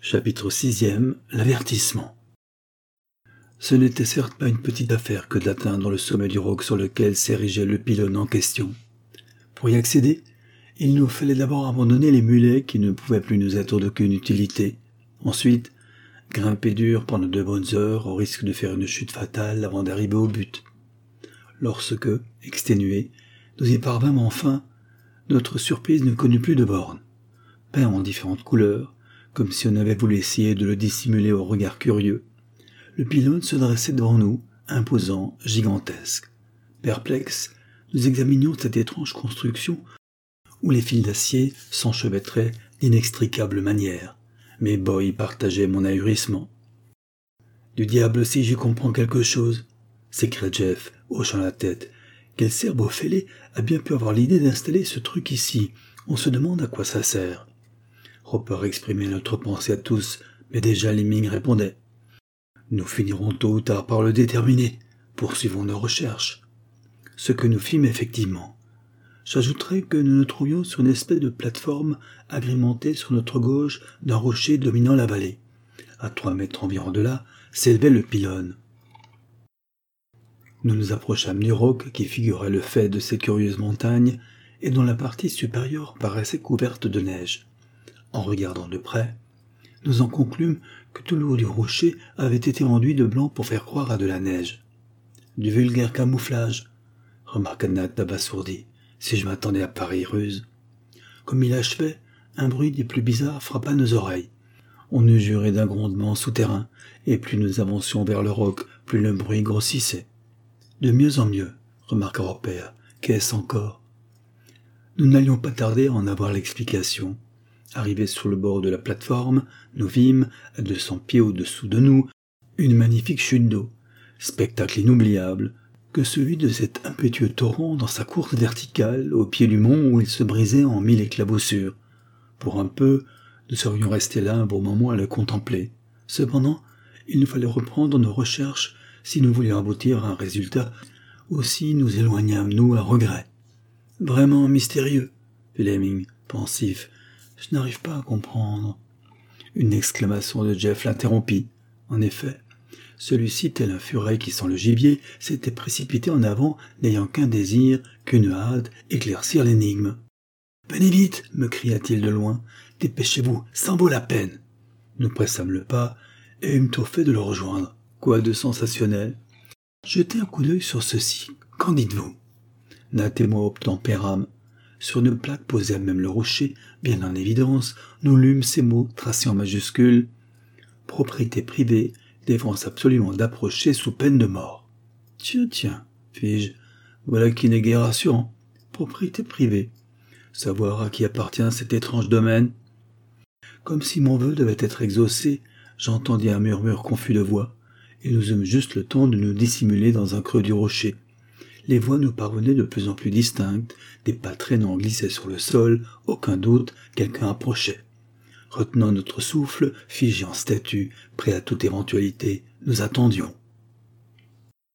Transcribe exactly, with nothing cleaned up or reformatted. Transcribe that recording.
Chapitre sixième. L'avertissement. Ce n'était certes pas une petite affaire que d'atteindre le sommet du roc sur lequel s'érigeait le pylône en question. Pour y accéder, il nous fallait d'abord abandonner les mulets qui ne pouvaient plus nous être d'aucune utilité. Ensuite, grimper dur pendant de bonnes heures au risque de faire une chute fatale avant d'arriver au but. Lorsque, exténués, nous y parvînmes enfin, notre surprise ne connut plus de bornes. Peint en différentes couleurs, comme si on avait voulu essayer de le dissimuler au regard curieux, le pylône se dressait devant nous, imposant, gigantesque. Perplexes, nous examinions cette étrange construction où les fils d'acier s'enchevêtraient d'inextricables manières, mais Boy partageait mon ahurissement. « Du diable si j'y comprends quelque chose !» s'écria Jeff, hochant la tête. « Quel cerveau fêlé a bien pu avoir l'idée d'installer ce truc ici? On se demande à quoi ça sert. » Roper exprimait notre pensée à tous, mais déjà Lemming répondait. « Nous finirons tôt ou tard par le déterminer. Poursuivons nos recherches. » Ce que nous fîmes effectivement. J'ajouterai que nous nous trouvions sur une espèce de plateforme agrémentée sur notre gauche d'un rocher dominant la vallée. À trois mètres environ de là s'élevait le pylône. Nous nous approchâmes du roc qui figurait le fait de ces curieuses montagnes et dont la partie supérieure paraissait couverte de neige. En regardant de près, nous en conclûmes que tout le haut du rocher avait été enduit de blanc pour faire croire à de la neige. « Du vulgaire camouflage », remarqua Nat abasourdi, si je m'attendais à pareille ruse. Comme il achevait, un bruit des plus bizarres frappa nos oreilles. On eût juré d'un grondement souterrain, et plus nous avancions vers le roc, plus le bruit grossissait. « De mieux en mieux », remarqua Roper. « Qu'est-ce encore ?» Nous n'allions pas tarder à en avoir l'explication. Arrivés sur le bord de la plateforme, nous vîmes, à deux cents pieds au-dessous de nous, une magnifique chute d'eau, spectacle inoubliable que celui de cet impétueux torrent dans sa course verticale au pied du mont où il se brisait en mille éclaboussures. Pour un peu, nous serions restés là un bon moment à le contempler. Cependant, il nous fallait reprendre nos recherches si nous voulions aboutir à un résultat, aussi nous éloignâmes-nous à regret. « Vraiment mystérieux, » fit Lemming, pensif. « Je n'arrive pas à comprendre. » Une exclamation de Jeff l'interrompit. En effet, celui-ci, tel un furet qui sent le gibier, s'était précipité en avant, n'ayant qu'un désir, qu'une hâte, éclaircir l'énigme. « Venez vite !» me cria-t-il de loin. « Dépêchez-vous, ça en vaut la peine !» Nous pressâmes le pas, et eûmes tôt fait de le rejoindre. Quoi de sensationnel? Jetez un coup d'œil sur ceci. Qu'en dites-vous? Nat et moi obtempérâmes. Sur une plaque posée à même le rocher, bien en évidence, nous lûmes ces mots tracés en majuscules. « Propriété privée, défense absolument d'approcher sous peine de mort. »« Tiens, tiens, fis-je, voilà qui n'est guère rassurant. Propriété privée. Savoir à qui appartient cet étrange domaine. » Comme si mon vœu devait être exaucé, j'entendis un murmure confus de voix, et nous eûmes juste le temps de nous dissimuler dans un creux du rocher. Les voix nous parvenaient de plus en plus distinctes, des pas traînants glissaient sur le sol, aucun doute, quelqu'un approchait. Retenant notre souffle, figé en statue, prêt à toute éventualité, nous attendions.